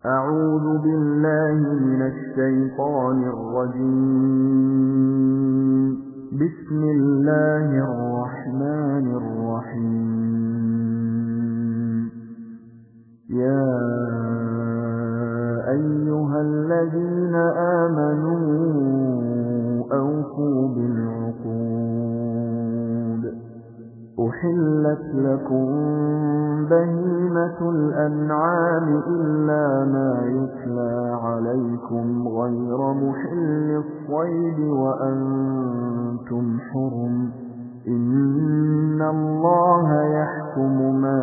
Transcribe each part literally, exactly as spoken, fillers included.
أعوذ بالله من الشيطان الرجيم. بسم الله الرحمن الرحيم. يا أيها الذين آمنوا أوفوا بالعقود. أحلت لكم بهيمة الأنعام إلا ما يتلى عليكم غير محل الصيد وأنتم حرم. إن الله يحكم ما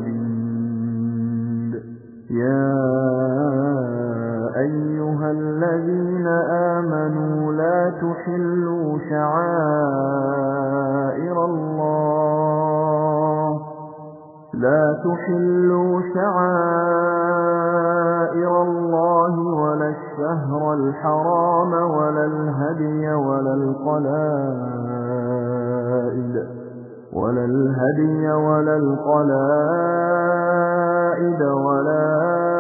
يريد. يا أيها الذين آمنوا لا تحلوا شعائر الله لا تحلوا شعائر الله ولا الشهر الحرام ولا الهدي ولا القلائد ولا الهدي ولا القلائد ولا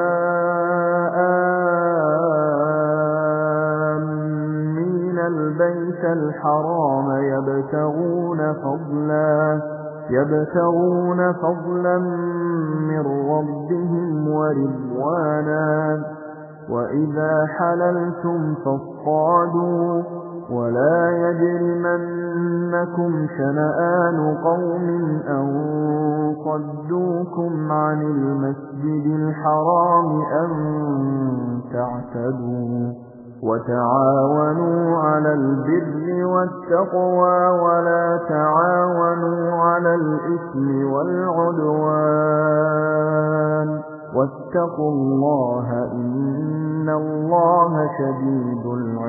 آمين البيت الحرام يبتغون فضلا يبتغون فضلا من ربهم ورضوانا. وإذا حللتم فاصطادوا ولا يجرمنكم شنآن قوم أن صدوكم عن المسجد الحرام أن تعتدوا. وتعاونوا على البر والتقوى ولا تعاونوا على الإثم والعدوان. واتقوا الله إن الله شديد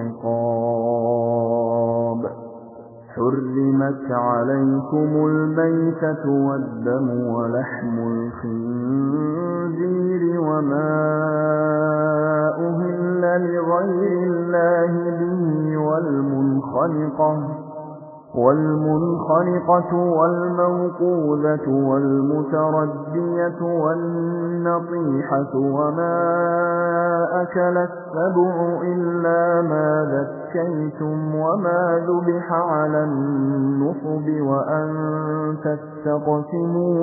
العقاب. حرمت عليكم الميتة والدم ولحم الخنزير وما أهل لغير الله به والمنخنقة والمنخنقة والموقوذة والمتردية والنطيحة وما أكل السبع إلا ما ذكيتم وما ذبح على النصب وأن تستقسموا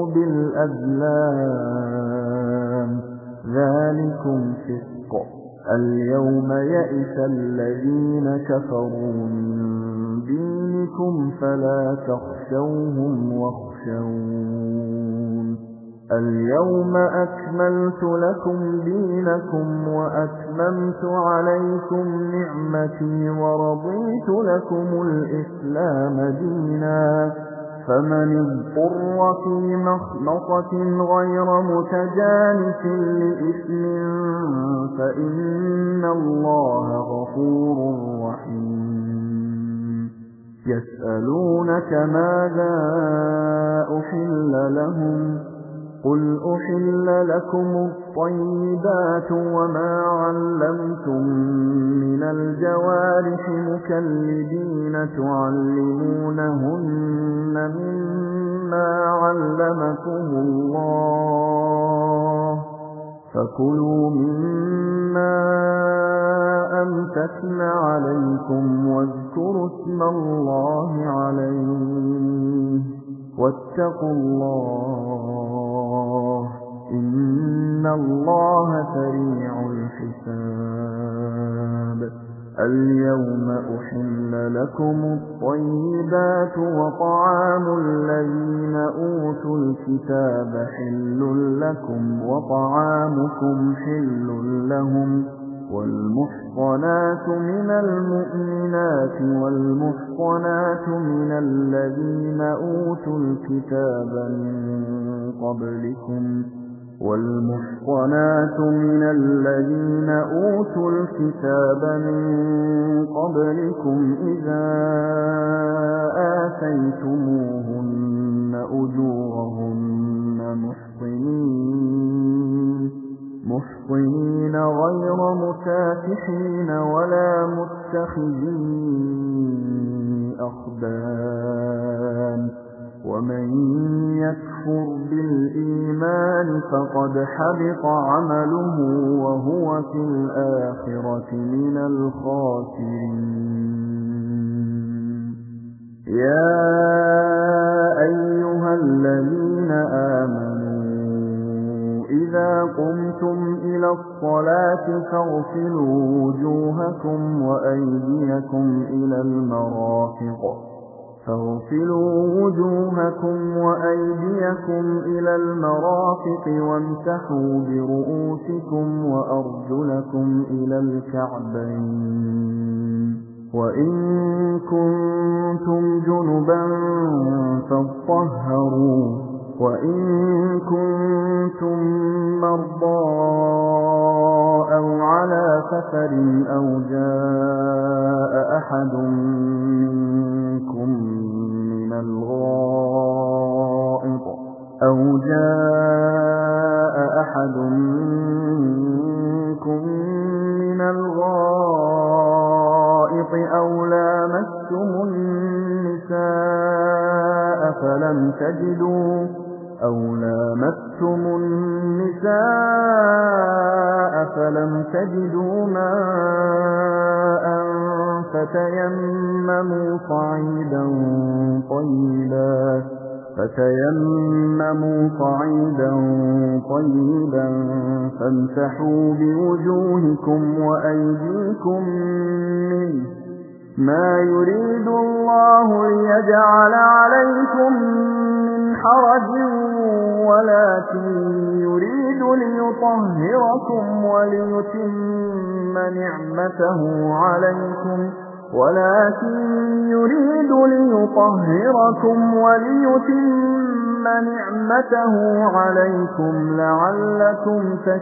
بالأزلام ذلكم فسق. اليوم يئس الذين كفروا من دينكم فلا تخشوهم واخشون. اليوم أكملت لكم دينكم وأتممت عليكم نعمتي ورضيت لكم الإسلام دينا. فمن اضطر في مخمصة غير متجانف لإثم فإن الله غفور رحيم. يسألونك ماذا أحل لهم قل أحل لكم الطيبات وما علمتم من الجوارح مكلبين تعلمونهن مما علمكم الله فكلوا مما أمسكن عليكم واذكروا اسم الله عليه واتقوا الله إن الله سريع الحساب. اليوم أحل لكم الطيبات وطعام الذين أوتوا الكتاب حل لكم وطعامكم حل لهم. والمحصنات من المؤمنات والمحصنات من الذين أوتوا الكتاب من قبلكم والمحصنات من الذين أوتوا الكتاب من قبلكم إذا آتيتموهن أجورهن محصنين محصنين غير مسافحين ولا متخذي أخدان ومن يكفر بالإيمان فقد حبط عمله وهو في الآخرة من الخاسرين. يا أيها الذين آمنوا إذا قمتم إلى الصلاة فاغسلوا وجوهكم وأيديكم إلى المرافق فاغسلوا وجوهكم وأيديكم إلى المرافق وامسحوا برؤوسكم وأرجلكم إلى الكعبين وإن كنتم جنبا فاطهروا وإن كنتم مرضى أو على سفر أو جاء أحد منكم من الغائط أو جاء أحد منكم من الغائط أو لامستم النساء فلم تجدوا أو لامستم النساء فلم تجدوا ماء فتيمموا صعيدا طيبا فتيمموا صعيدا طيبا فامسحوا بوجوهكم وأيديكم منه ما يريد الله ليجعل عليكم من حرج ولكن يريد ليطهركم وليتم نعمته عليكم ولكن يريد ليطهركم وليتم نعمته عليكم لعلكم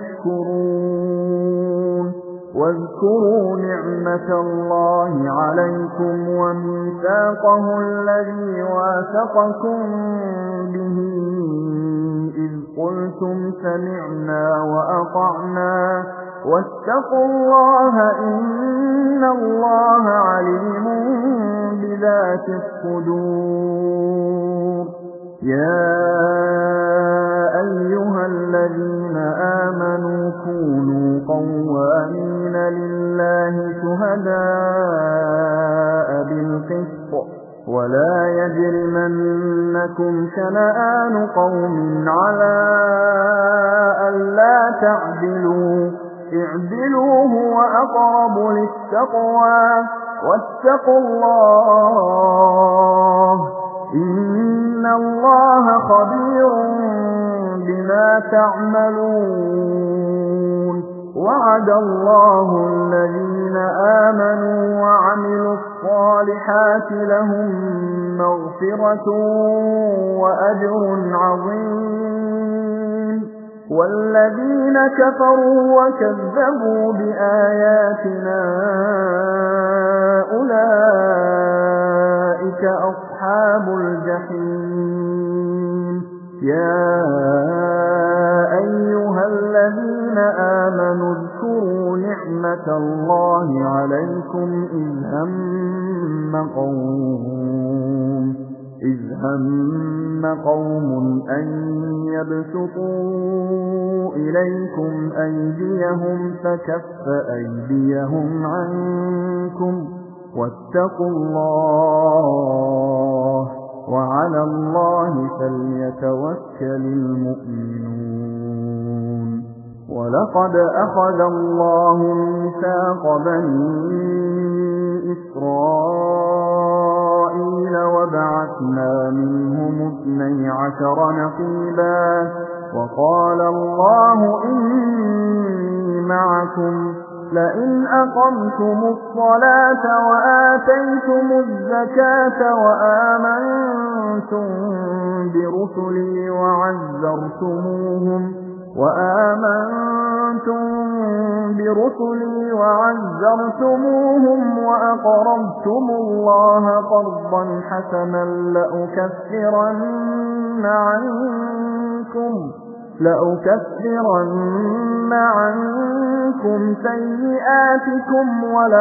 تشكرون. واذكروا نعمة الله عليكم وميثاقه الذي واثقكم به إذ قلتم سمعنا وأطعنا واتقوا الله إن الله عليم بذات الصدور. يا أيها الذين آمنوا كونوا قوامين لله شهداء بالقسط ولا يجرمنكم شنآن قوم على ألا تعدلوا اعدلوا هو أقرب للتقوى واتقوا الله إن الله خبير بما تعملون. وعد الله الذين آمنوا وعملوا الصالحات لهم مغفرة وأجر عظيم والذين كفروا وكذبوا بآياتنا أولئك أصحاب الجحيم. يا أيها الذين آمنوا اذكروا نعمة الله عليكم إذ هم قوم إذ هم قوم أن يبسطوا إليكم أيديهم فكف أيديهم عنكم واتقوا الله وعلى الله فليتوكل المؤمنون. ولقد أخذ الله ميثاق بني إسرائيل وبعثنا منهم اثني عشر نقيبا وقال الله إني معكم لئن أقمتم الصلاة وآتيتم الزكاة وآمنتم برسلي وعزرتموهم وآمنتم برسلي وعزرتموهم وأقرضتم الله قرضا حسنا لأكفرن عنكم لأكفرن عنكم سيئاتكم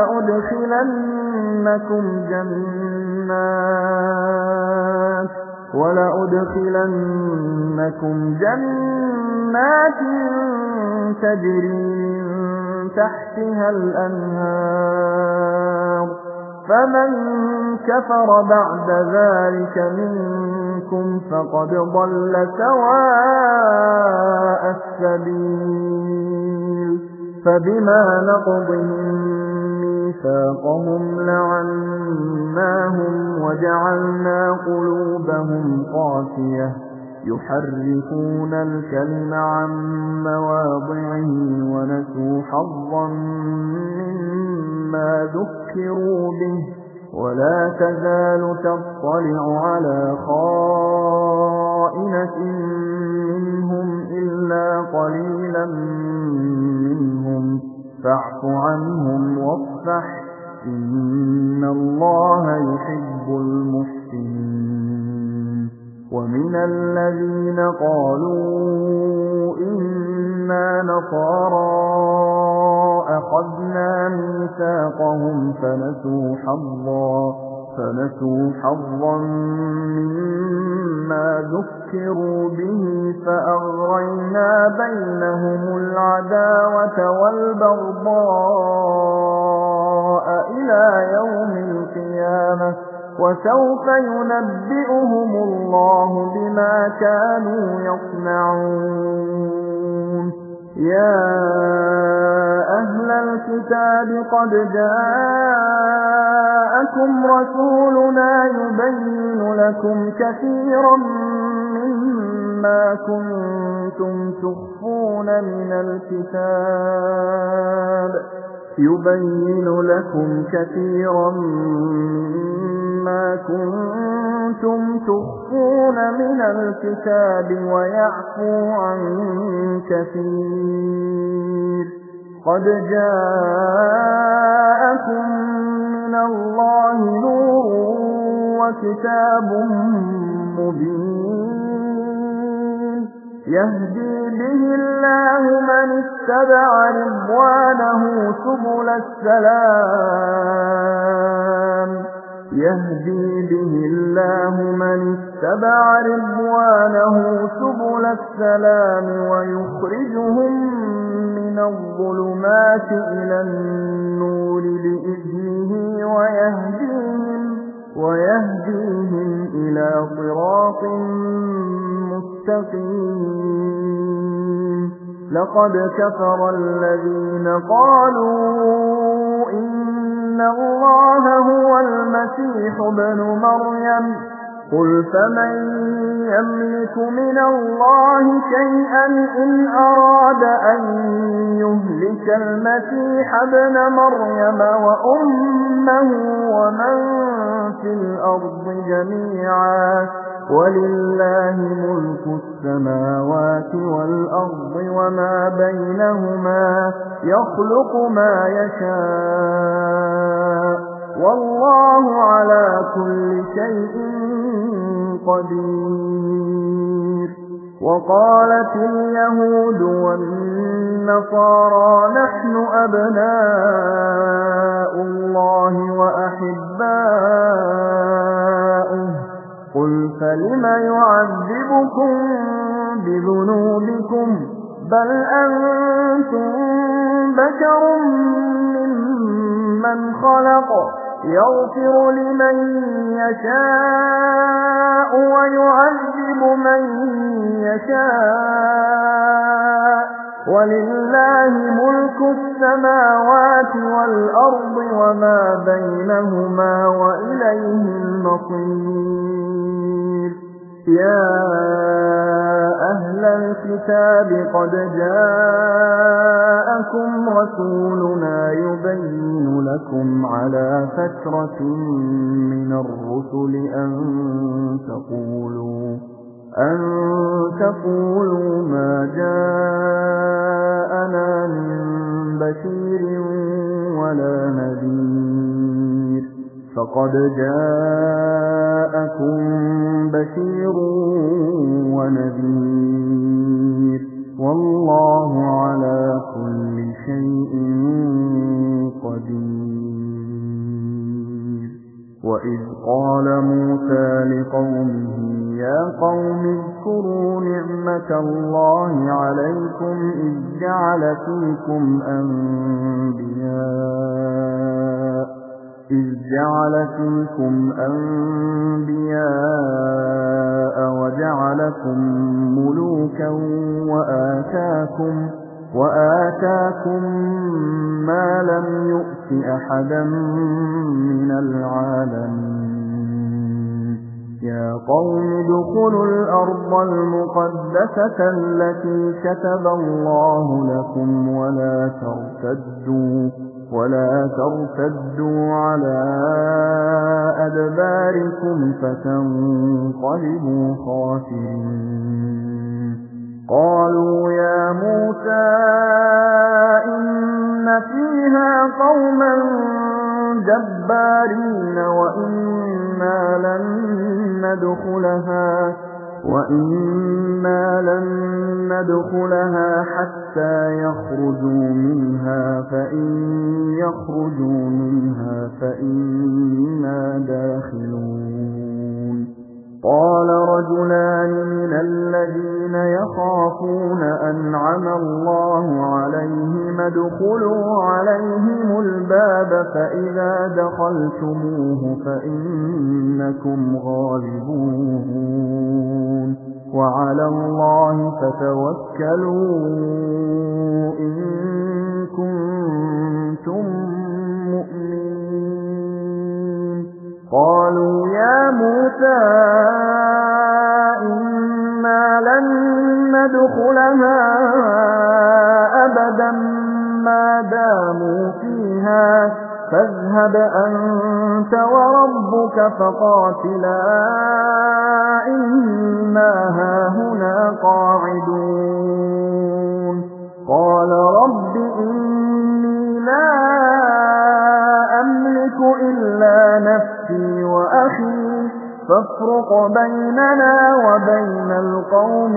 ولأدخلنكم جنات وَلَأُدْخِلَنَّكُمْ جَنَّاتٍ تَجْرِي مِن تَحْتِهَا الْأَنْهَارُ فَمَن كَفَرَ بَعْدَ ذَلِكَ مِنكُمْ فَقَدْ ضَلَّ سَوَاءَ السَّبِيلِ فَبِمَا نَقْضِهِم مِّيثَاقَهُمْ لَعَنَّاهُمْ وَجَعَلْنَا قُلُوبَهُمْ قَاسِيَةً يُحَرِّفُونَ الْكَلِمَ عَن مَّوَاضِعِهِ وَنَسُوا حَظًّا مِّمَّا ذُكِّرُوا بِهِ وَلَا تَزَالُ تَطَّلِعُ عَلَىٰ خَائِنَةٍ مِّنْهُمْ إِلَّا قَلِيلًا مِّنْهُمْ فَاعْفُ عَنْهُمْ وَاصْفَحْ إِنَّ اللَّهَ يُحِبُّ الْمُحْسِنِينَ وَمِنَ الَّذِينَ قَالُوا إِنَّا نَصَارَىٰ أَخَذْنَا مِيثَاقَهُمْ فَنَسُوا حَظًّا فَنَسُوا حَظًّا مِّمَّا ذُكِّرُوا بِهِ فَأَغْرَيْنَا بَيْنَهُمُ الْعَدَاوَةَ وَالْبَغْضَاءَ إِلَىٰ يَوْمِ الْقِيَامَةِ وَسَوْفَ يُنَبِّئُهُمُ اللَّهُ بِمَا كَانُوا يَصْنَعُونَ يَا أَهْلَ الْكِتَابِ قَدْ جَاءَكُمْ رَسُولُنَا يُبَيِّنُ لَكُمْ كَثِيرًا مِّمَّا كُنتُمْ تُخْفُونَ مِنَ الْكِتَابِ يُبَيِّنُ لَكُمْ كَثِيرًا مِّمَّا كُنتُمْ تُخْفُونَ مِنَ الْكِتَابِ وَيَعْفُو عَن كَثِيرٍ قَدْ جَاءَكُم مِّنَ اللَّهِ نُورٌ وَكِتَابٌ مُّبِينٌ يَهْدِي بِهِ اللَّهُ مَنِ اتَّبَعَ رِضْوَانَهُ سُبُلَ السَّلَامِ يَهْدِي بِهِ اللَّهُ مَنِ اتَّبَعَ رِضْوَانَهُ سُبُلَ السَّلَامِ وَيُخْرِجُهُم مِّنَ الظُّلُمَاتِ إِلَى النُّورِ بِإِذْنِهِ وَيَهْدِيهِمْ وَيَهْدِيهِمْ إِلَىٰ صِرَاطٍ مُّسْتَقِيمٍ لَقَدْ كَفَرَ الَّذِينَ قَالُوا إِنَّ اللَّهَ هُوَ الْمَسِيحُ ابْنُ مَرْيَمَ قُلْ فَمَن يَمْلِكُ مِنَ اللَّهِ شَيْئًا إِنْ أَرَادَ أَن يُهْلِكَ الْمَسِيحَ ابْنَ مَرْيَمَ وَأُمَّهُ وَمَن فِي الْأَرْضِ جَمِيعًا وَلِلَّهِ مُلْكُ السَّمَاوَاتِ وَالْأَرْضِ وَمَا بَيْنَهُمَا يَخْلُقُ مَا يَشَاءُ وَاللَّهُ عَلَى كُلِّ شَيْءٍ قَدِيرٌ وَقَالَتِ الْيَهُودُ وَالنَّصَارَىٰ نَحْنُ أَبْنَاءُ اللَّهِ وَأَحِبَّاؤُهُ قُلْ فَلِمَ يُعَذِّبُكُم بِذُنُوبِكُمْ بَلْ أَنتُم بَشَرٌ مِّمَّنْ خَلَقَ يَغْفِرُ لِمَن يَشَاءُ وَيُعَذِّبُ مَن يَشَاءُ وَلِلَّهِ مُلْكُ السَّمَاوَاتِ وَالْأَرْضِ وَمَا بَيْنَهُمَا وَإِلَيْهِ الْمَصِيرُ يَا أَهْلَ الْكِتَابِ قَدْ جَاءَكُمْ رَسُولُنَا يُبَيِّنُ لَكُمْ عَلَى فَتْرَةٍ مِّنَ الرُّسُلِ أَن تَقُولُوا أَن تَقُولُوا مَا جَاءَنَا مِن بَشِيرٍ وَلَا نَذِيرٍ فَقَدْ جَاءَكُم بَشِيرٌ وَنَذِيرٌ وَاللَّهُ عَلَى كُلِّ شَيْءٍ قَدِيرٌ وَإِن وإذ قال موسى لقومه يا قوم اذكروا نعمة الله عليكم إذ جعل فيكم أنبياء إذ جعل فيكم أنبياء وجعلكم ملوكا وآتاكم وآتاكم ما لم يؤت أحدا من العالمين يا قوم ادخلوا الأرض المقدسة التي كتب الله لكم ولا ترتدوا ولا ترتدوا على أدباركم فتنقلبوا خاسرين قالوا يا موسى إن فيها قوما جبارين وإنا لن ندخلها وإنا لن ندخلها حتى يخرجوا منها فإن يخرجوا منها فإنا داخلون قال رجلان من الذين يخافون أنعم الله عليهم ادخلوا عليهم الباب فإذا دخلتموه فإنكم غالبون وعلى الله فتوكلوا إن كنتم مؤمنين قالوا يا موسى إنا لن ندخلها أبدا ما داموا فيها فاذهب أنت وربك فقاتلا إنا هاهنا قاعدون قال رب إني لا أملك إلا نفسي وأخي فافرق بيننا وبين القوم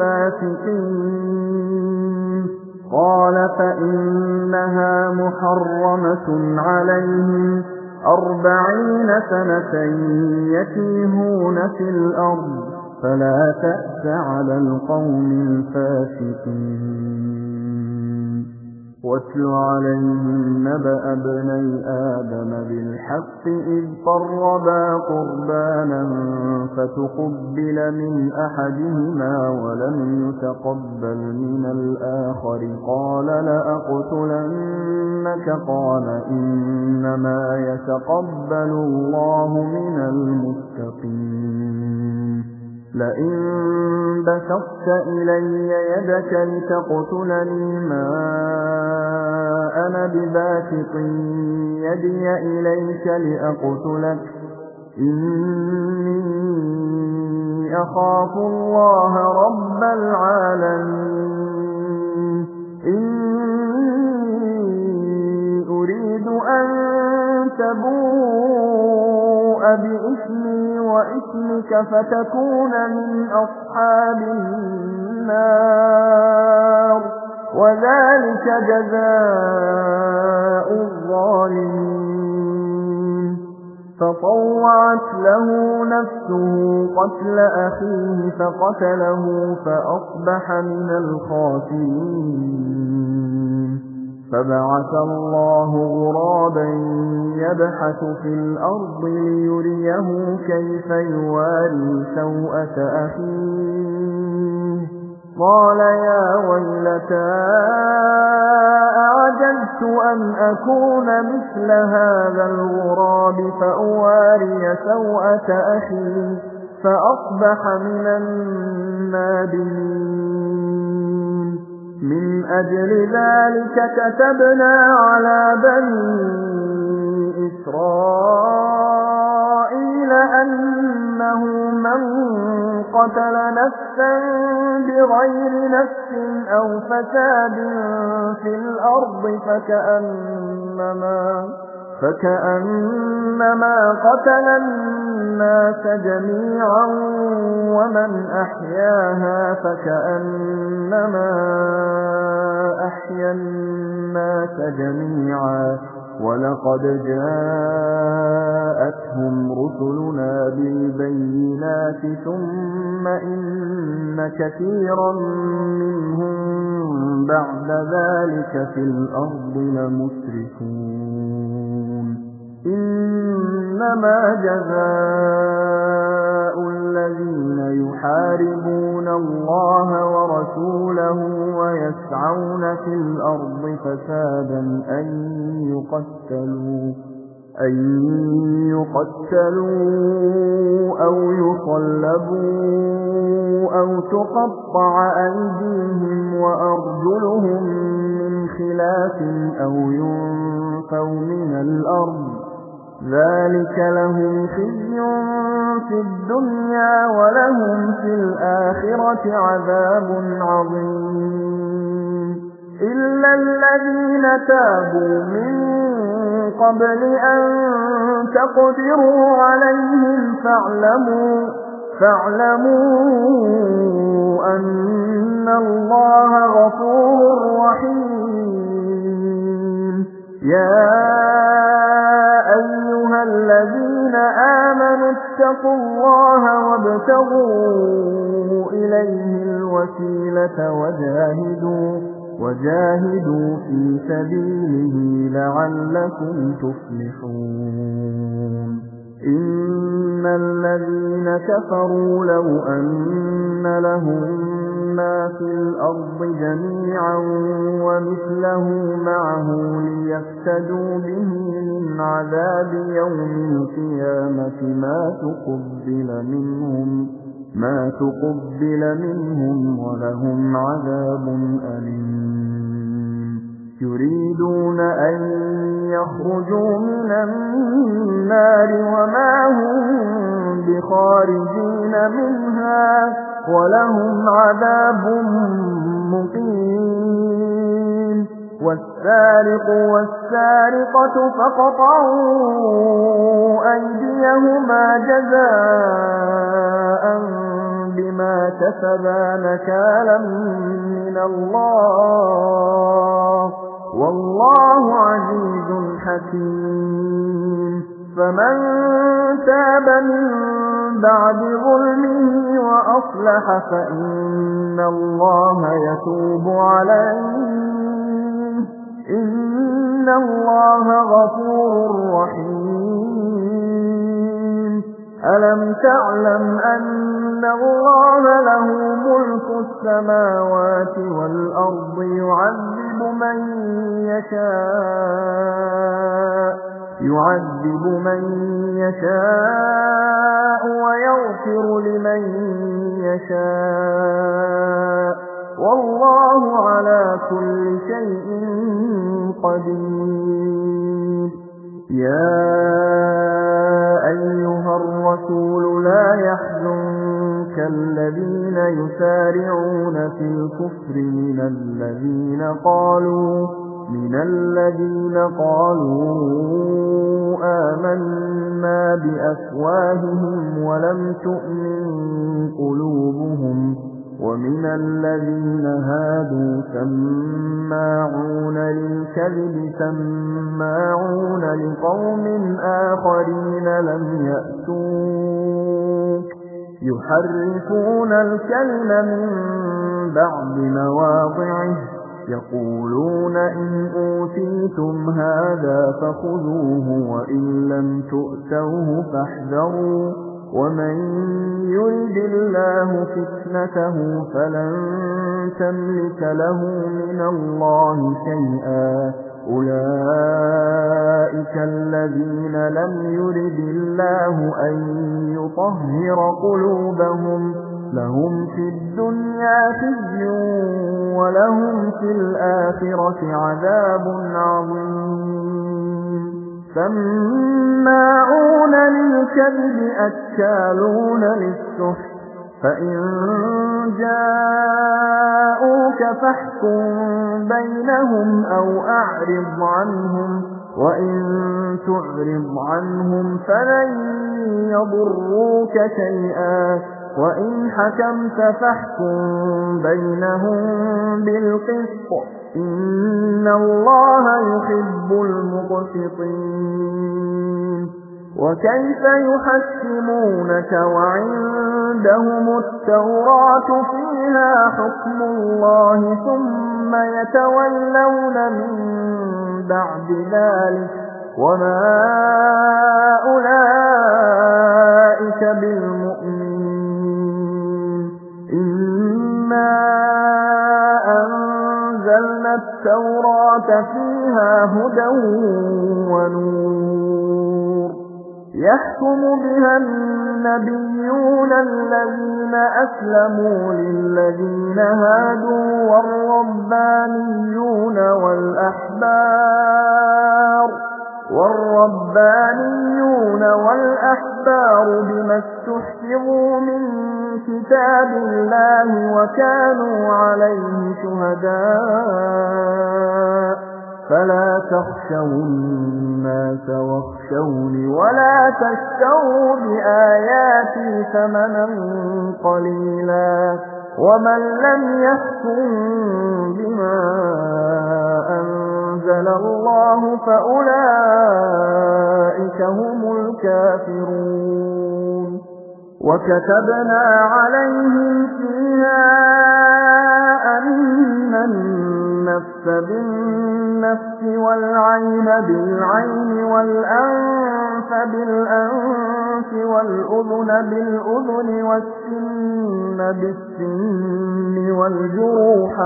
الفاسقين قال فإنها محرمة عليهم أربعين سنة يتيهون في الأرض فلا تأس على القوم الفاسقين واتل عليهم نبأ ابني آدم بالحق إذ قربا قربانا فتقبل من أحدهما ولم يتقبل من الآخر قال لأقتلنك قال إنما يتقبل الله من المتقين لئن بسطت إلي يدك لتقتلني ما أنا بباسط يدي إليك لأقتلك إني أخاف الله رب العالمين إني أريد أن تبوء بإثمي وإثمك فتكون من أصحاب النار وذلك جزاء الظالمين فطوعت له نفسه قتل أخيه فقتله فأصبح من الخاسرين فبعث الله غرابا يبحث في الأرض ليريه كيف يواري سوءة أخيه قال يا ويلتى أعجزت أن أكون مثل هذا الغراب فأواري سوءة أخي فأصبح من النادمين من أجل ذلك كتبنا على بني إسرائيل أنه من قتل نفسا بغير نفس أو فساد في الأرض فكأنما فكأنما قتل الناس جميعا ومن أحياها فكأنما أحيا الناس جميعا ولقد جاءتهم رسلنا بالبينات ثم إن كثيرا منهم بعد ذلك في الأرض لمسرفون إنما جزاء الذين يحاربون الله ورسوله ويسعون في الأرض فسادا أن يقتلوا أن يقتلوا أو يصلبوا أو تقطع أيديهم وأرجلهم من خلاف أو ينفوا من الأرض ذلك لهم خزي في الدنيا ولهم في الآخرة عذاب عظيم إلا الذين تابوا من قبل أن تقدروا عليهم فاعلموا فاعلموا أن الله غفور رحيم يا أيها الذين آمنوا اتقوا الله وابتغوا إليه الوسيلة وجاهدوا وجاهدوا في سبيله لعلكم تفلحون إن الذين كفروا لو أن لهم ما في الأرض جميعا ومثله معه ليفتدوا به من عذاب يوم القيامة ما تقبل منهم ما تقبل منهم ولهم عذاب أليم يريدون أن يخرجوا من النار وما هم بخارجين منها ولهم عذاب مقيم والسارق والسارقة فاقطعوا أيديهما جزاء بما كسبا نكالا من الله والله عزيز حكيم فمن تاب من بعد ظلمه وأصلح فإن الله يتوب عليه إن الله غفور رحيم ألم تعلم أن الله له ملك السماوات والأرض يعذب من يشاء يعذب من يشاء ويغفر لمن يشاء والله على كل شيء قدير يا أيها الرسول لا يحزنك الذين يسارعون في الكفر من الذين قالوا من الذين قالوا آمنا بأفواههم ولم تؤمن قلوبهم ومن الذين هادوا سماعون للكذب سماعون لقوم آخرين لم يأتوك يحرفون الكلم من بعد مواضعه يقولون إن أوتيتم هذا فخذوه وإن لم تؤتوه فاحذروا ومن يرد الله فتنته فلن تملك له من الله شيئا أولئك الذين لم يرد الله أن يطهر قلوبهم لهم في الدنيا خزي ولهم في الآخرة عذاب عظيم سماعون للكذب أكالون للسحت فإن جاءوك فاحكم بينهم أو أعرض عنهم وإن تعرض عنهم فلن يضروك شيئا وإن حكمت فاحكم بينهم بالقسط إن الله يحب المقسطين وكيف يحكمونك وعندهم التوراة فيها حكم الله ثم يتولون من بعد ذلك وما أولئك بالمؤمنين إنا أنزلنا التوراة فيها هدى ونور يحكم بها النبيون الذين أسلموا للذين هادوا والربانيون والأحبار والربانيون والأحبار بما استحفظوا من كتاب الله وكانوا عليه شهداء فلا تخشوا الناس واخشوني ولا تشتروا بآياتي ثمنا قليلا ومن لم يحكم بما أنزل الله فأولئك هم الكافرون وكتبنا عليهم فيها أن النفس بالنفس والعين بالعين والأنف بالأنف والأذن بالأذن والسن بالسن والجروح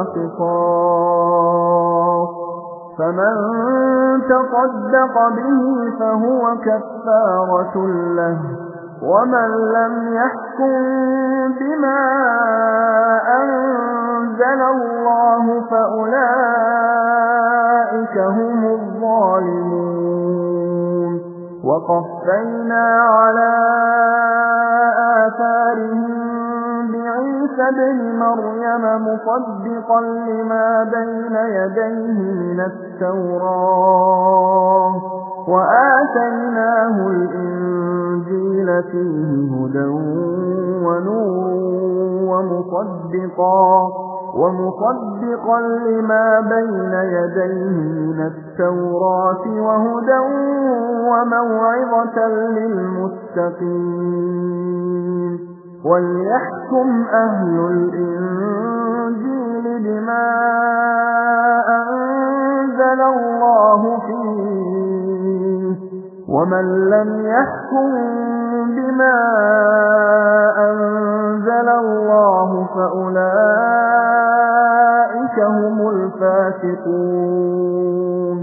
قصاص فمن تصدق به فهو كفارة له ومن لم يحكم بما أنزل الله فأولئك هم الظالمون وقفينا على آثارهم بعيسى ابن مريم مصدقا لما بين يديه من التوراة وآتيناه الإنجيل فيه هدى ونور ومصدقا ومصدقا لما بين يديه من التوراة وهدى وموعظة للمتقين وليحكم أهل الإنجيل بما أنزل الله فيه ومن لم يحكم بما أنزل الله فأولئك هم الفاسقون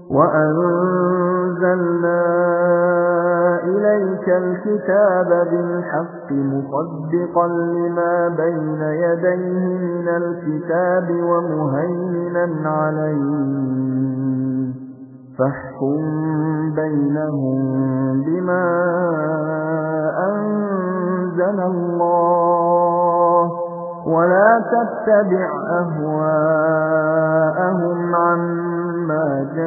وأنزلنا إليك الكتاب بالحق مصدقا لما بين يديه من الكتاب ومهيمنا عليه فاحكم بينهم بما أنزل الله ولا تتبع أهواءهم عما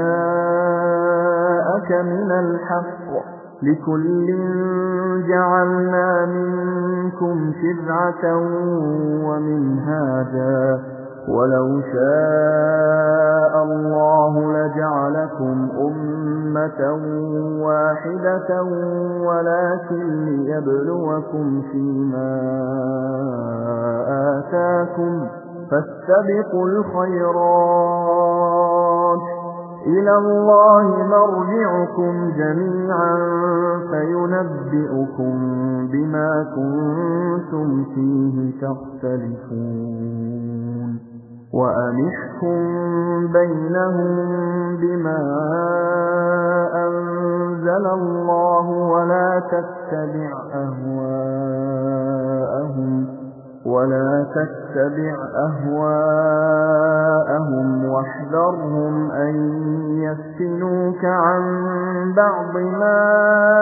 جاءك من الحق لكل جعلنا منكم شرعة ومنهاجا ولو شاء الله لجعلكم أمة واحدة ولكن ليبلوكم فيما آتاكم فاستبقوا الخيرات إلى الله مرجعكم جميعا فينبئكم بما كنتم فيه تختلفون وأنحكم بينهم بما أنزل الله ولا تتبع أهواءهم ولا تتبع أهواءهم واحذرهم أن يفتنوك عن بعض ما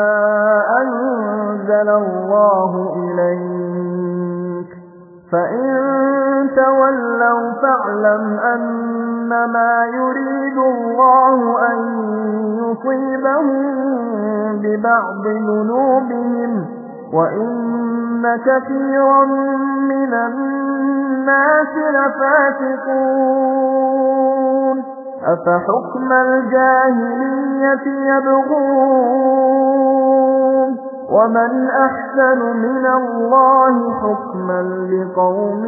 أنزل الله إليك فإن تولوا فاعلم أنما يريد الله أن يصيبهم ببعض ذنوبهم وإن كثيرا من الناس لفاسقون أفحكم الجاهلية يبغون ومن أحسن من الله حكما لقوم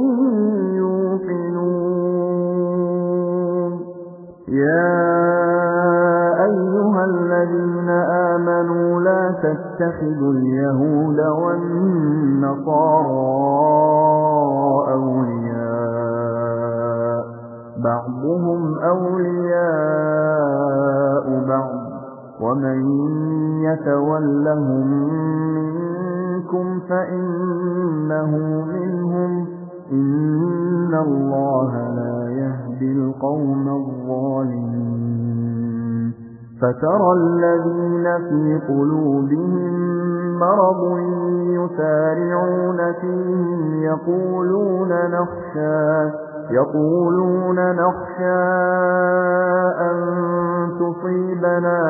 يوقنون يا أيها الذين آمنوا لا تتخذوا اليهود والنصارى أولياء بعضهم أولياء بعض ومن يتولهم منكم فإنه منهم إن الله لا يهدي القوم الظالمين فترى الذين في قلوبهم مرض يسارعون فيهم يقولون نخشى يقولون نخشى أن تصيبنا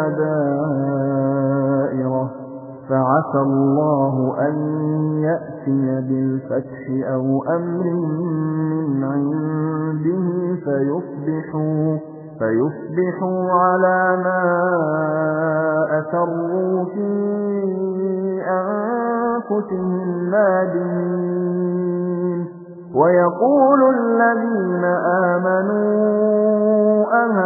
دائرة فعسى الله أن يأتي بالفتح أو أمر من عنده فيصبحوا, فيصبحوا على ما أسروا في أنفسهم نادمين ويقول الذين آمنوا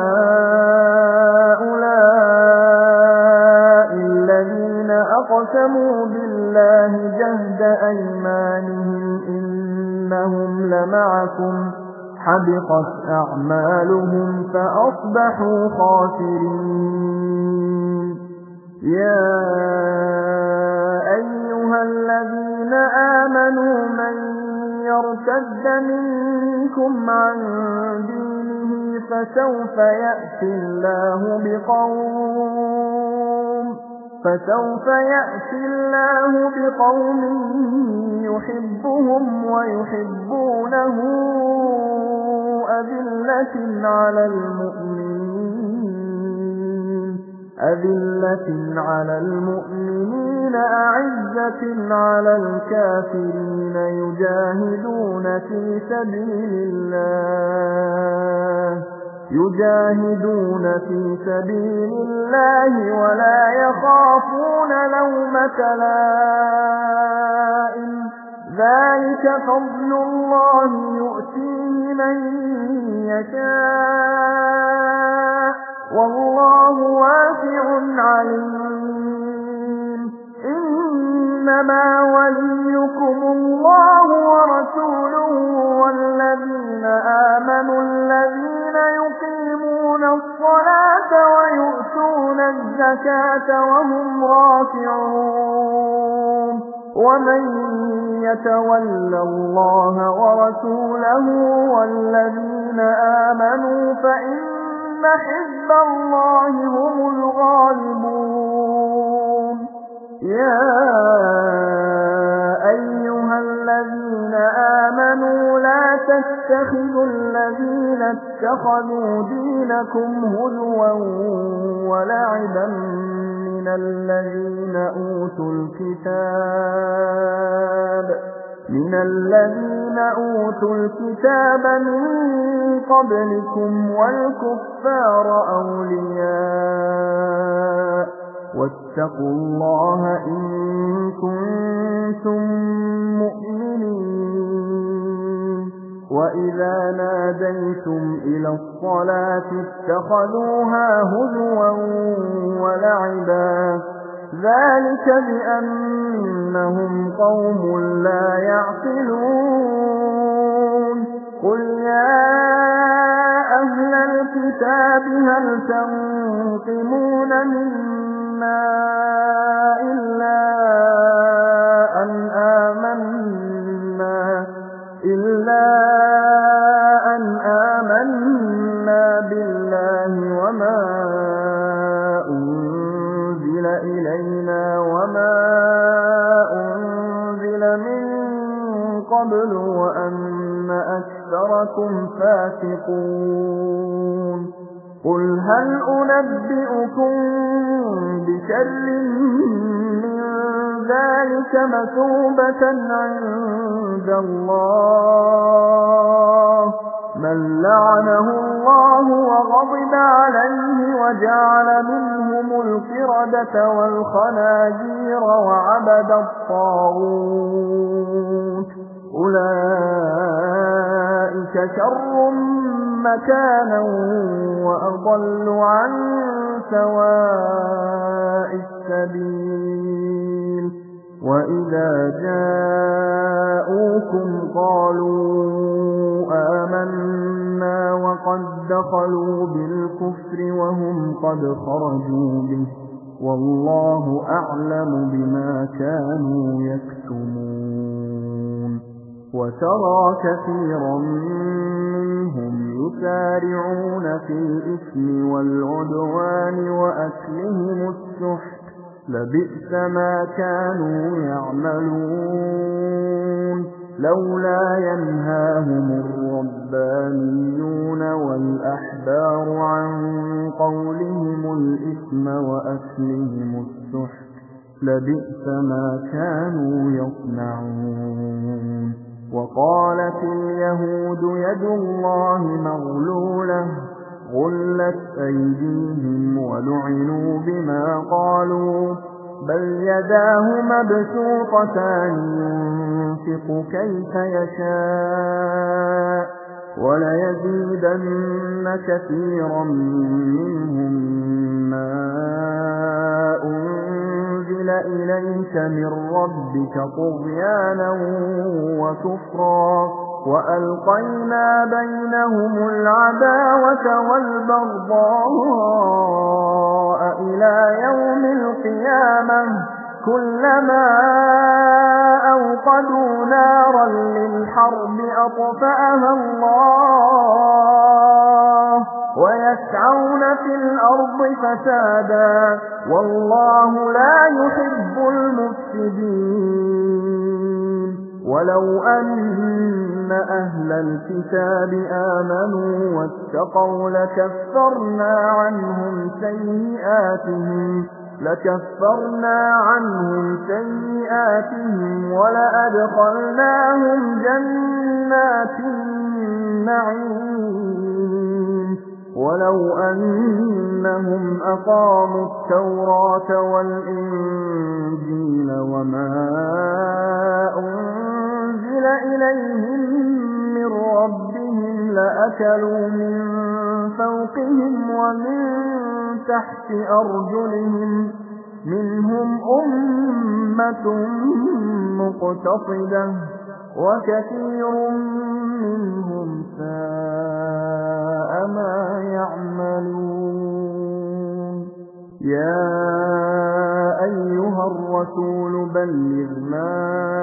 أهؤلاء الذين أقسموا بالله جهد أيمانهم إنهم لمعكم حبطت أعمالهم فأصبحوا خاسرين يا أيها الذين آمنوا من يرتد منكم عن دينه فسوف يأتي الله بقوم فسوف يأتي الله بقوم يحبهم ويحبونه أذلة على المؤمنين أذلة على المؤمنين أعزة على الكافرين يجاهدون في سبيل الله يجاهدون في سبيل الله ولا يخافون لومة لائم ذلك فضل الله يؤتيه من يشاء والله واسع عليم إنما وليكم الله ورسوله والذين آمنوا الذين يقيمون الصلاة ويؤتون الزكاة وهم راكعون ومن يتول الله ورسوله والذين آمنوا فإن حزب الله هم الغالبون يا أيها الذين آمنوا لا تتخذوا الذين اتخذوا دينكم هزوا ولعبا من الذين أوتوا الكتاب من الذين أوتوا الكتاب من قبلكم والكفار أولياء واتقوا الله إن كنتم مؤمنين وإذا ناديتم إلى الصلاة اتخذوها هزوا ولعبا ذلك بأنهم قوم لا يعقلون قل يا أهل الكتاب هل تنقمون منا إلا أن آمنا إلا أن آمنا بالله وما أنزل إلينا وما أنزل من قبل وأن أكثركم فاسقون قل هل أنبئكم بشر من ذلك مثوبة عند الله من لعنه الله وغضب عليه وجعل منهم القردة والخنازير وعبد الطاغوت أولئك شر مكانا وأضل عن سواء السبيل وإذا جاءوكم قالوا آمنا وقد دخلوا بالكفر وهم قد خرجوا به والله أعلم بما كانوا يكتمون وترى كثيرا منهم يسارعون في الإثم والعدوان وأكلهم السحت لبئس ما كانوا يعملون لولا ينهاهم الربانيون والأحبار عن قولهم الإثم وأكلهم السحت لبئس ما كانوا يصنعون وقالت اليهود يد الله مغلولة غلت أيديهم ولعنوا بما قالوا بل يداه مبسوطتان ينفق كيف يشاء وليزيدن كثيرا منهم ما أنزل إليك من ربك طغيانا وكفرا وألقينا بينهم العداوة والبغضاء إلى يوم القيامة كلما أوقدوا نارا للحرب أطفأها الله ويسعون في الأرض فسادا والله لا يحب المفسدين ولو أن أهل الكتاب آمنوا واتقوا لكفرنا عنهم سيئاتهم لكفرنا عنهم سيئاتهم ولأدخلناهم جنات النعيم ولو أنهم أقاموا التوراة والإنجيل وما أنزل إليهم من ربهم لأكلوا من فوقهم ومن تحت أرجلهم منهم أمة مقتصدة وكثير منهم ساء ما يعملون يا أيها الرسول بلغ ما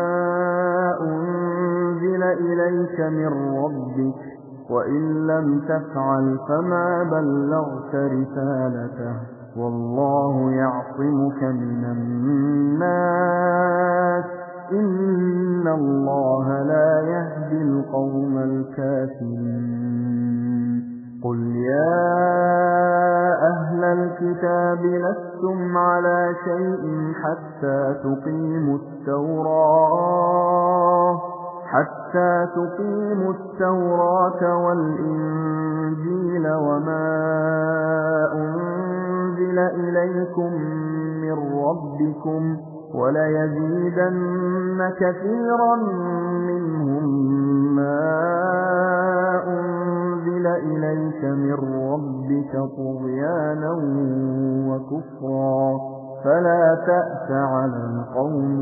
أنزل إليك من ربك وإن لم تفعل فما بلغت رسالته والله يعصمك من الناس إن الله لا يهدي القوم الكافرين قل يا أهل الكتاب لستم على شيء حتى تقيموا التوراة حتى تقيموا التوراة والإنجيل وما أنزل إليكم من ربكم وليزيدن كثيرا منهم ما أنزل إليك من ربك طغيانا وكفرا فلا تأس على القوم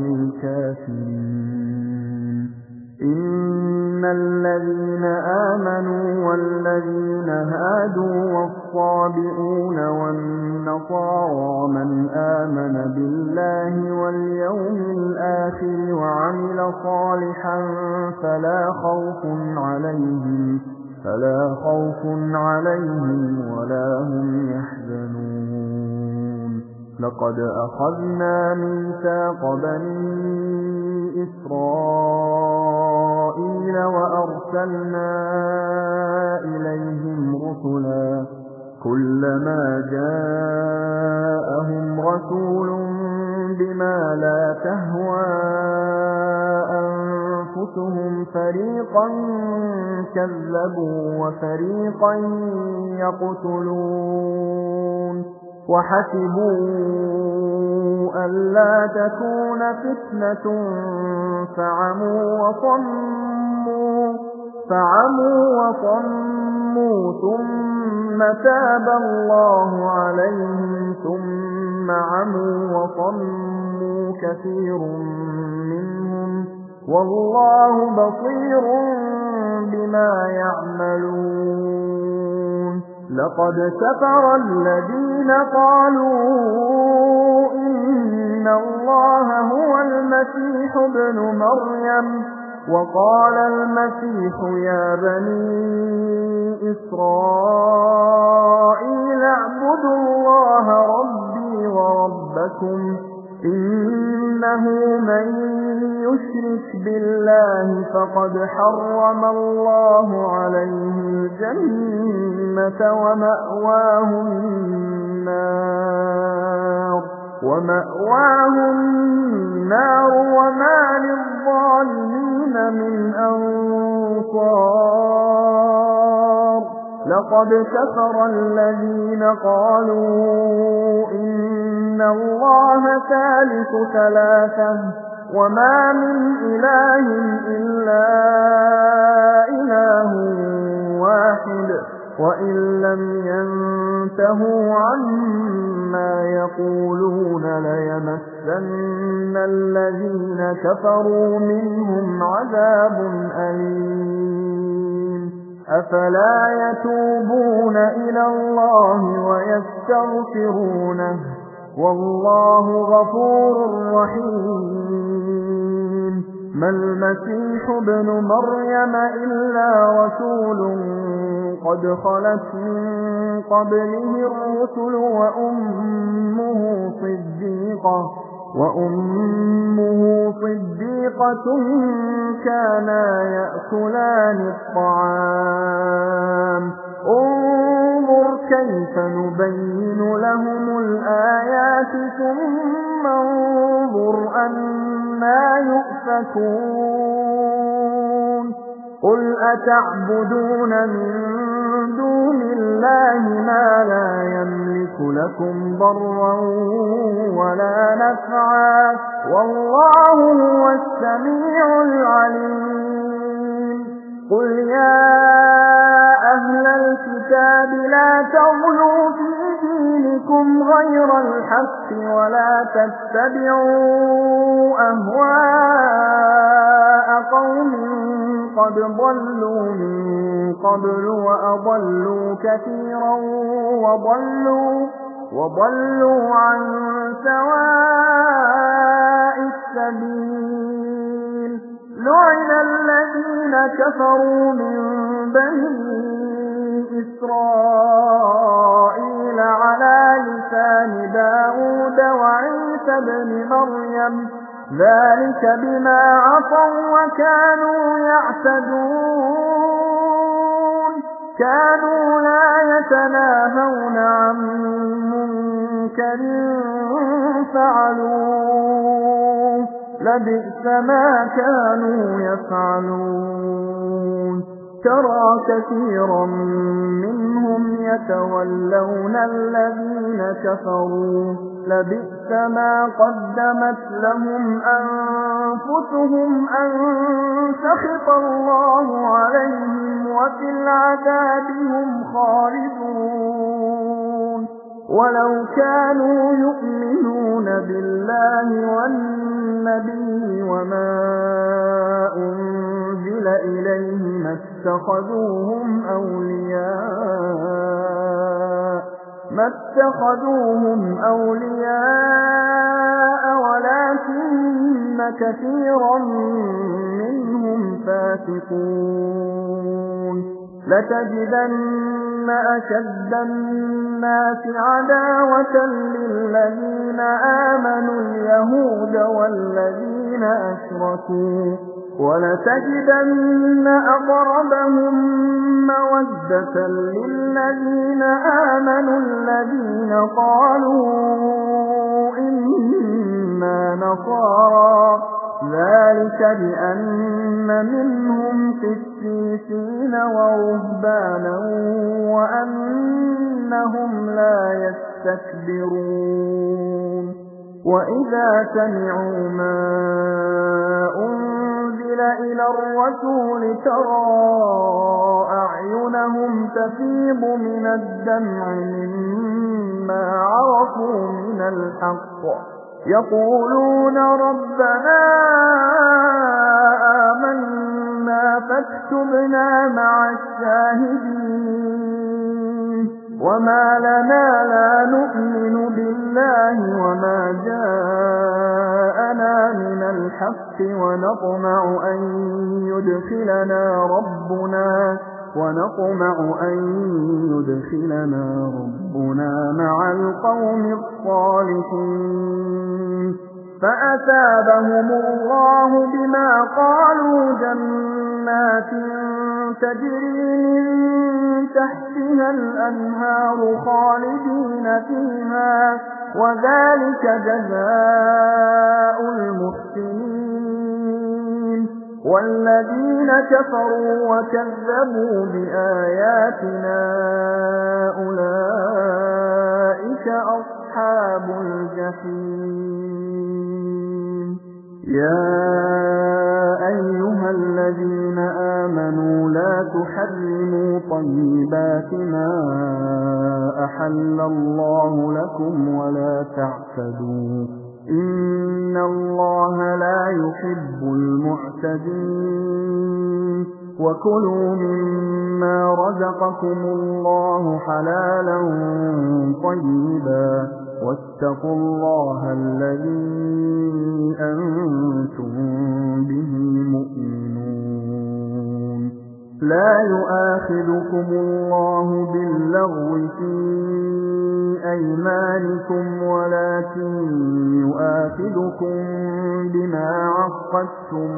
الكافرين إن الذين آمنوا والذين هادوا والصابئون والنصارى من آمن بالله واليوم الآخر وعمل صالحا فلا خوف عليهم فلا خوف عليهم ولا هم يحزنون لقد أخذنا ميثاق بني إسرائيل وأرسلنا إليهم رسلا كلما جاءهم رسول بما لا تهوى أنفسهم فريقا كذبوا وفريقا يقتلون وحسبوا ألا تكون فتنة فعموا وصموا فعموا وصموا ثم تاب الله عليهم ثم عموا وصموا كثير منهم والله بصير بما يعملون لقد كفر الذين قالوا إن الله هو المسيح ابن مريم وقال المسيح يا بني إسرائيل اعبدوا الله ربي وربكم إنه من يشرك بالله فقد حرم الله عليه الجنة ومأواه النار ومأواه النار وما للظالمين من أنصار لقد كفر الذين قالوا إن الله ثالث ثلاثة وما من إله إلا إله واحد وإن لم ينتهوا عما يقولون ليمسن الذين كفروا منهم عذاب أليم أفلا يتوبون إلى الله ويستغفرونه والله غفور رحيم ما المسيح ابن مريم إلا رسول قد خلت من قبله الرسل وأمه صديقة وأمه صديقة كانا يأكلان الطعام انظر كيف نبين لهم الآيات ثم انظر أنا يؤفكون قل أتعبدون من دون الله ما لا يملك لكم ضرا ولا نفعا والله هو السميع العليم قل يا أهل الكتاب لا تغلوا في دينكم غير الحق ولا تتبعوا أهواء قوم قد ضلوا من قبل وأضلوا كثيرا وضلوا, وضلوا عن سواء السبيل لعن الذين كفروا من بني إسرائيل على لسان داود وعيسى بن مريم ذلك بما عصوا وكانوا يعتدون كانوا لا يتناهون عن منكر فعلوه لبئس ما كانوا يفعلون ترى كثيرا منهم يتولون الذين كفروا لبئس ما قدمت لهم أنفسهم أن سخط الله عليهم وفي العذاب هم خالدون ولو كانوا يؤمنون بالله والنبي وما أنزل إليه ما اتخذوهم أولياء ما اتخذوهم أولياء ولكن كثيرا منهم فاسقون لتجدن أشد الناس عداوة للذين آمنوا اليهود والذين أشركوا ولتجدن أقربهم مودة للذين آمنوا الذين قالوا إنا نصارى ذلك بأن منهم قسيسين ورهبانا وأنهم لا يستكبرون وإذا سمعوا ما أنزل إلى الرسول ترى أعينهم تفيض من الدمع مما عرفوا من الحق يقولون ربنا آمنا فاكتبنا مع الشاهدين وما لنا لا نؤمن بالله وما جاءنا من الحق ونطمع أن يدخلنا ربنا ونطمع أن يدخلنا ربنا مع القوم الصالحين فأثابهم الله بما قالوا جنات تجري من تحتها الأنهار خالدين فيها وذلك جزاء المحسنين والذين كفروا وكذبوا بآياتنا أولئك أصحاب الجحيم يا أيها الذين آمنوا لا تحرموا طيبات ما أحل الله لكم ولا تعتدوا إن الله لا يحب المعتدين وكلوا مما رزقكم الله حلالا طيبا واتقوا الله الذي أنتم به مؤمنون لا يؤاخذكم الله باللغو في أيمانكم ولكن يؤاخذكم بما عقدتم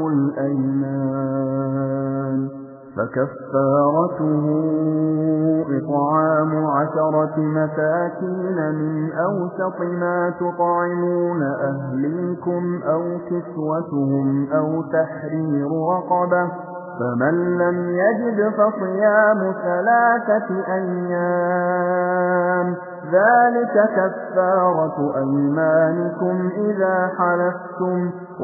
الأيمان فكفارته إطعام عشرة مساكين من أوسط ما تطعمون أهليكم أو كسوتهم أو تحرير رقبة فمن لم يجد فصيام ثلاثة أيام ذلك كفارة أيمانكم إذا حلفتم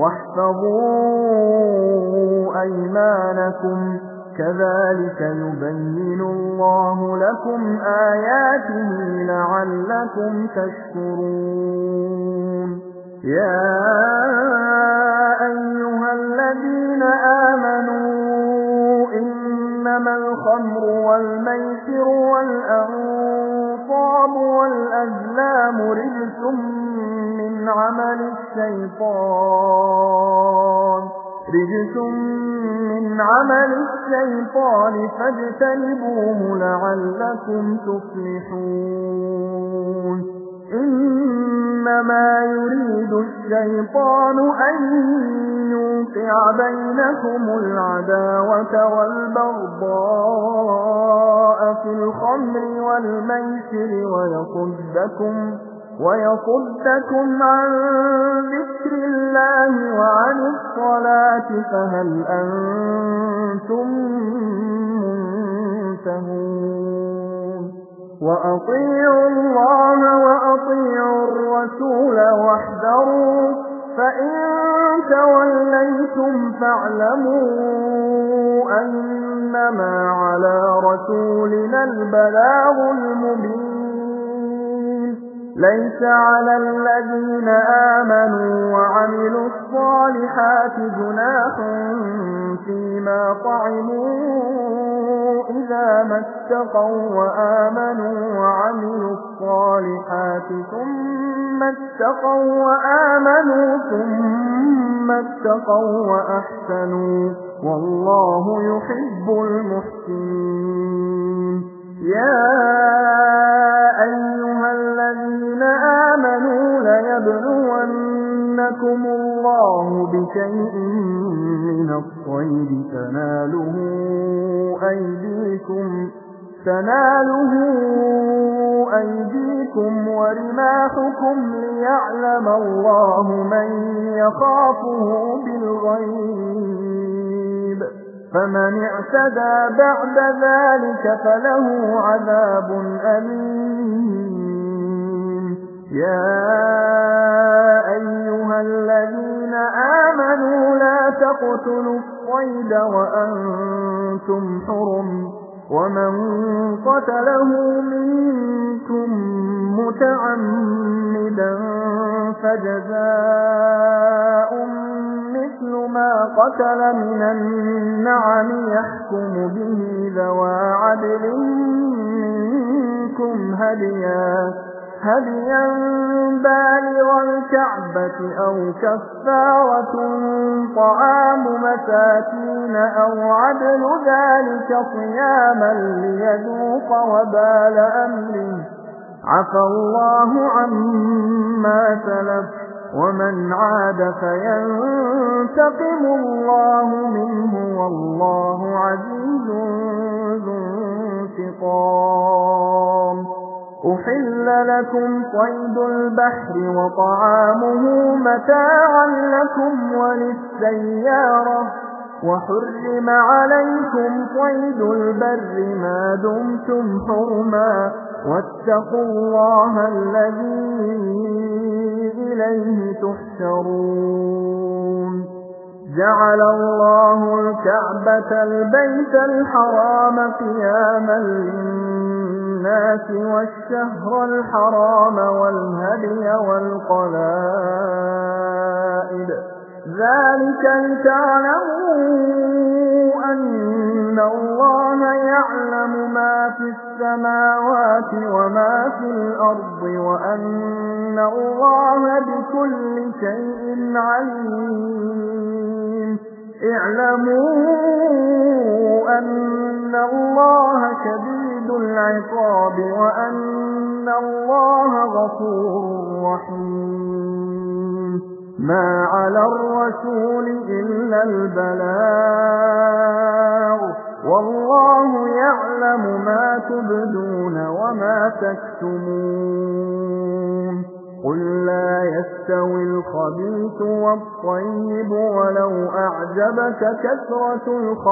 واحفظوا أيمانكم كذلك يبين الله لكم آياته لعلكم تشكرون يا أيها الذين آمنوا إنما الخمر والميسر والأنصاب والأزلام رجس من عمل الشيطان رجس من عمل الشيطان فاجتنبوه لعلكم تفلحون إنما يريد الشيطان أن يوقع بينكم العداوة والبغضاء في الخمر والميسر ويصدكم ويصدكم عن ذكر الله وعن الصلاة فهل أنتم منتهون وأطيعوا الله وأطيعوا الرسول واحذروا فإن توليتم فاعلموا أنما على رسولنا البلاغ المبين ليس على الذين آمنوا وعملوا الصالحات جناح فيما طعموا إذا ما اتقوا وآمنوا وعملوا الصالحات ثم اتقوا وآمنوا ثم اتقوا وأحسنوا والله يحب المحسنين يا أيها الذين آمنوا ليبلونكم الله بشيء من الصيد تناله أيديكم تناله أيديكم ورماحكم ليعلم الله من يخافه بالغيب فمن اعتدى بعد ذلك فله عذاب أليم يا أيها الذين آمنوا لا تقتلوا الصيد وأنتم حرم ومن قتله منكم متعمدا فجزاء مثل ما قتل من النعم يحكم به ذوى عدل منكم هديا هديا بالغ الكعبة أو كفارة طعام مساكين أو عدل ذلك صياما ليذوق وبال أمره عفى الله عما سلف ومن عاد فينتقم الله منه والله عزيز ذو انتقام أحل لكم صيد البحر وطعامه متاعا لكم وللسيارة وحرم عليكم صيد البر ما دمتم حرما واتقوا الله الذي إليه تحشرون جعل الله الكعبة البيت الحرام قياما للناس والشهر الحرام والهدي والقلائد ذلك لتعلموا أن الله يعلم ما في السماوات وما في الأرض وأن الله بكل شيء عليم اعلموا أن الله شديد العقاب وأن الله غفور رحيم ما على الرسول إلا البلاغ والله يعلم ما تبدون وما تكتمون قل لا يستوي الخبيث والطيب ولو أعجبك كثرة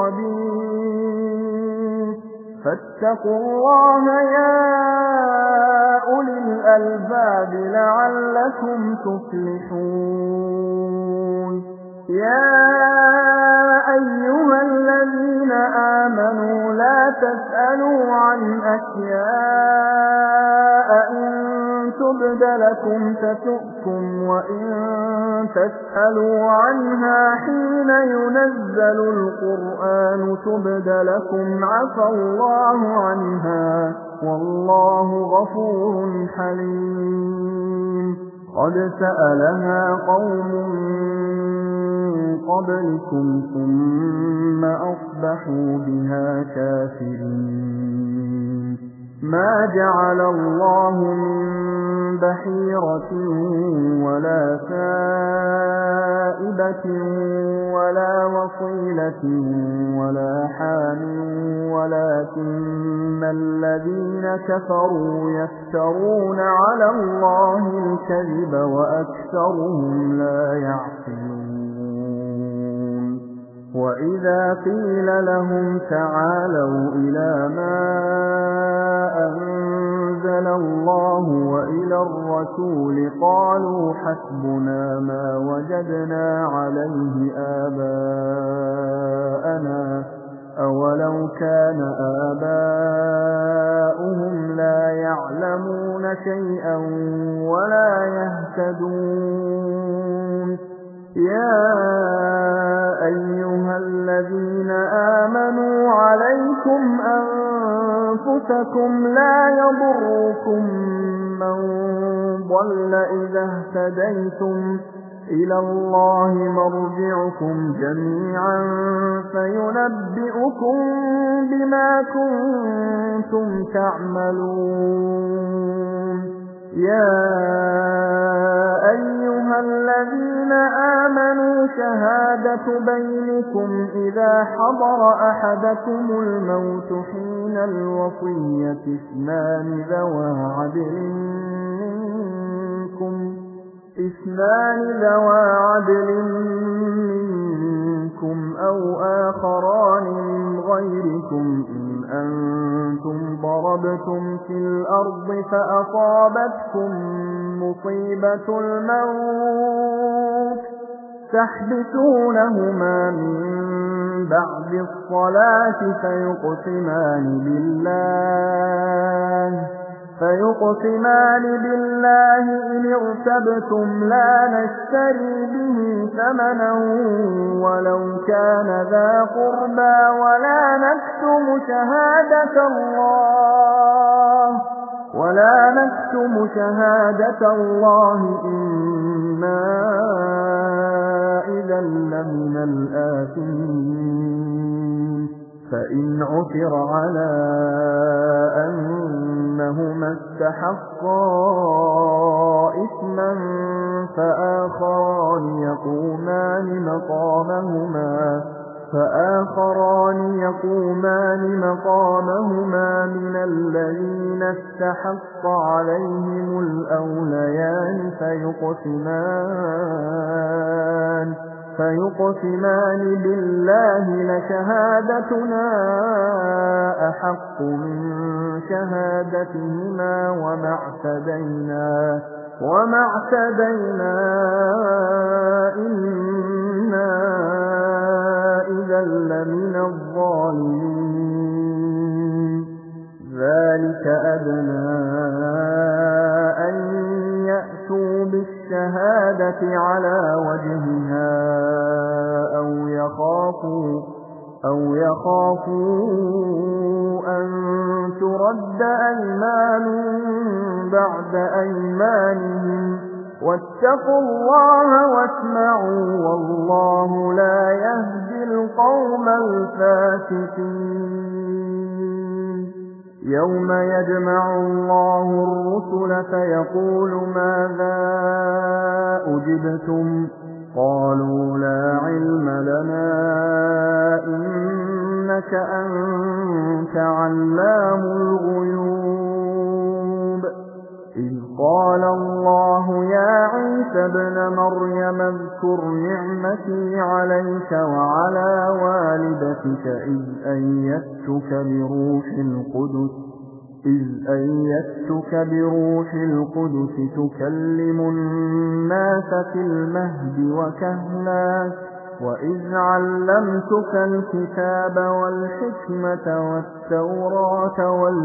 الخبيث فاتقوا الله يا أولي الألباب لعلكم تفلحون يا أيها الذين آمنوا لا تسألوا عن أشياء إن تبد لكم تسؤكم وإن تسألوا عنها حين ينزل القرآن تبد لكم عفى الله عنها والله غفور حليم قد سألها قوم قبلكم ثم أصبحوا بها كافرين ما جعل الله من بحيرة ولا سائبة ولا وصيلة ولا حام ولكن الذين كفروا يفترون على الله الكذب وأكثرهم لا يعقلون وإذا قيل لهم تعالوا إلى ما أنزل الله وإلى الرسول قالوا حسبنا ما وجدنا عليه آباءنا أولو كان آباؤهم لا يعلمون شيئا ولا يهتدون يا أيها الذين آمنوا عليكم أنفسكم لا يضركم من ضل إذا اهتديتم إلى الله مرجعكم جميعا فينبئكم بما كنتم تعملون يا أيها الذين آمنوا شهادة بينكم إذا حضر أحدكم الموت حين الوصية اثنان ذوى عدل منكم اثنان ذوى عدل منكم أو آخران من غيركم إن أنتم ضربتم في الأرض فأصابتكم مصيبة الموت تحبسونهما من بعد الصلاة فيقسمان بالله فيقسمان بالله إن ارتبتم لا نشتري به ثمنا ولو كان ذا قربى ولا نكتم شهادة الله ولا نكتم شهادة الله إنا إذا لمن الآثمين فإن عثر على أنهما استحقا إثما فآخران يقومان مقامهما فآخران يقومان مقامهما من الذين استحق عليهم الأوليان فيقسمان فيقسمان بالله لشهادتنا أحق من شهادتهما وما اعتدينا وما اعتدينا إنا إذا لمن الظالمين ذلك أدنى أن يأتوا بالشهادة على وجهها أو يخافوا أو يخافوا أن ترد أيمان بعد أيمانهم واتقوا الله واسمعوا والله لا يهدي القوم الفاسقين يوم يجمع الله الرسل فيقول ماذا أجبتم قالوا لا علم لنا إنك أنت علام الغيوب إذ قال الله يا عيسى ابن مريم اذكر نعمتي عليك وعلى والدتك إذ أيدتك بروح القدس إذ أيدتك بروح القدس تكلم الناس في المهد وكهلا وإذ علمتك الكتاب والحكمة والتوراة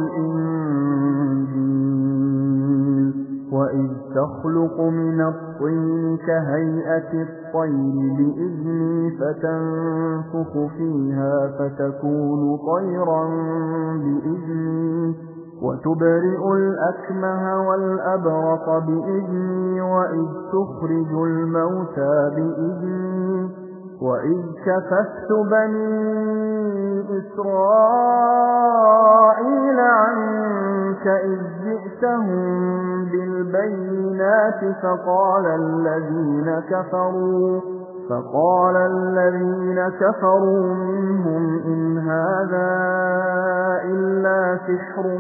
والإنجيل وإذ تخلق من الطين كهيئة الطير بإذني فتنفخ فيها فتكون طيرا بإذني وتبرئ الأكمه والأبرص بإذني وإذ تخرج الموتى بإذني وإذ كففت بني إسرائيل عنك إذ جئتهم بالبينات فقال الذين كفروا فقال الذين كفروا منهم إن هذا إلا سحر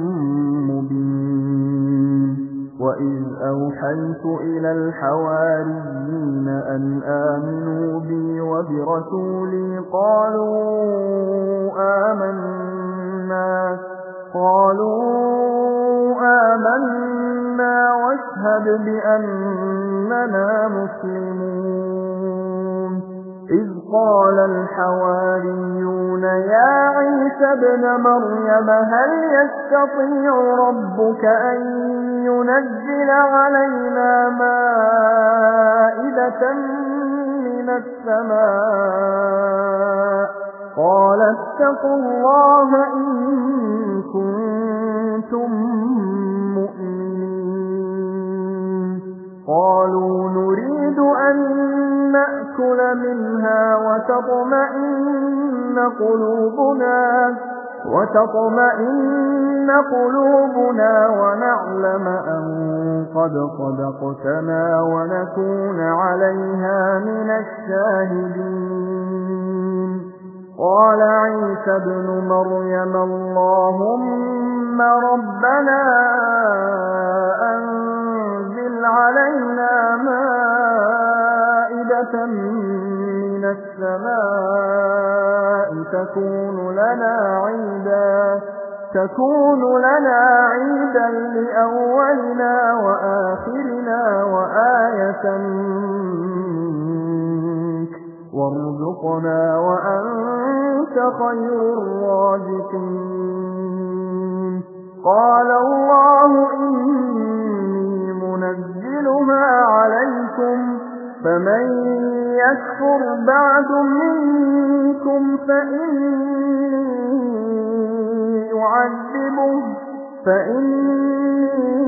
مبين وإذ أوحيت إلى الحواريين أن آمنوا بي وبرسولي قالوا آمنا قالوا آمنا واشهد بأننا مسلمون إذ قال الحواريون يا عيسى ابن مريم هل يستطيع ربك أن ينزل علينا مائدة من السماء قال اتقوا الله إن كنتم مؤمنين قالوا نريد أن نأكل منها وتطمئن قلوبنا وتطمئن قلوبنا ونعلم أن قد صدقتنا ونكون عليها من الشاهدين. قال عيسى ابن مريم اللهم ربنا أنزل علينا مائدة من السماء تكون لنا عيدا تكون لنا عيدا لأولنا وآخرنا وآية منك وارزقنا وأنت خير الرازقين. قال الله إني منزلها عليكم فمن يكفر بعد منكم فإني أعذبه فإني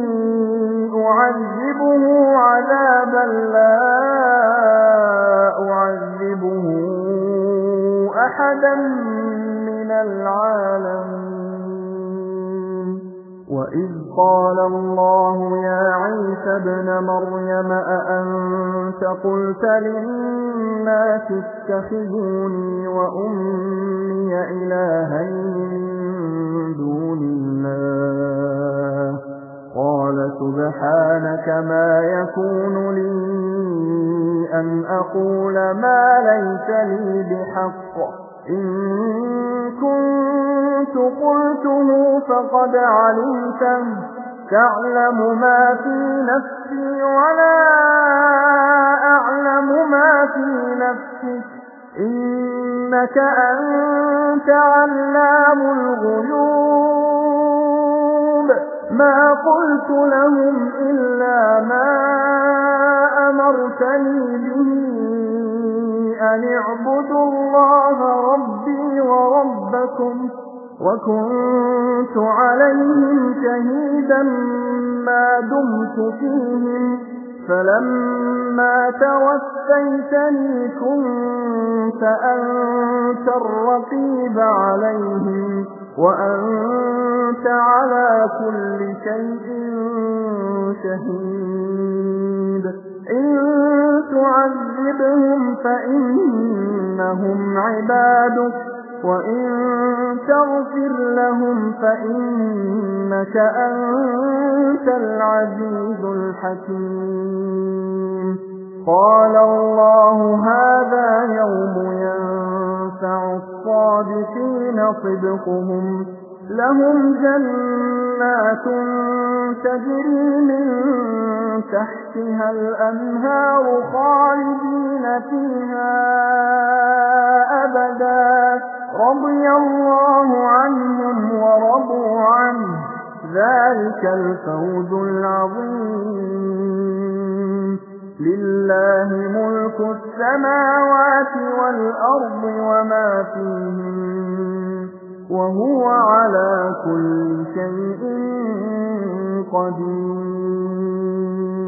أعذبه عذابا لا أعذبه أحدا من العالمين. وإذ قال الله يا عيسى ابن مريم أأنت قلت للناس اتخذوني وأمي إلهين من دون الله قال سبحانك ما يكون لي أن أقول ما ليس لي بحق إن كنت قلته فقد علمته تعلم ما في نفسي ولا أعلم ما في نفسك إنك أنت علام الغيوب. ما قلت لهم إلا ما أمرتني به أن اعبدوا الله ربي وربكم وكنت عليهم شهيدا ما دمت فيهم فلما توفيتني كنت أنت الرقيب عليهم وأنت على كل شيء شهيد. إن تعذبهم فإنهم عبادك وإن تغفر لهم فإنك أنت العزيز الحكيم. قال الله هذا يوم ينفع الصادقين صدقهم لهم جنات تجري من تحتها الأنهار خالدين فيها أبدا رضي الله عنهم ورضوا عنه ذلك الفوز العظيم. لله ملك السماوات والأرض وما فيهن وهو على كل شيء قدير.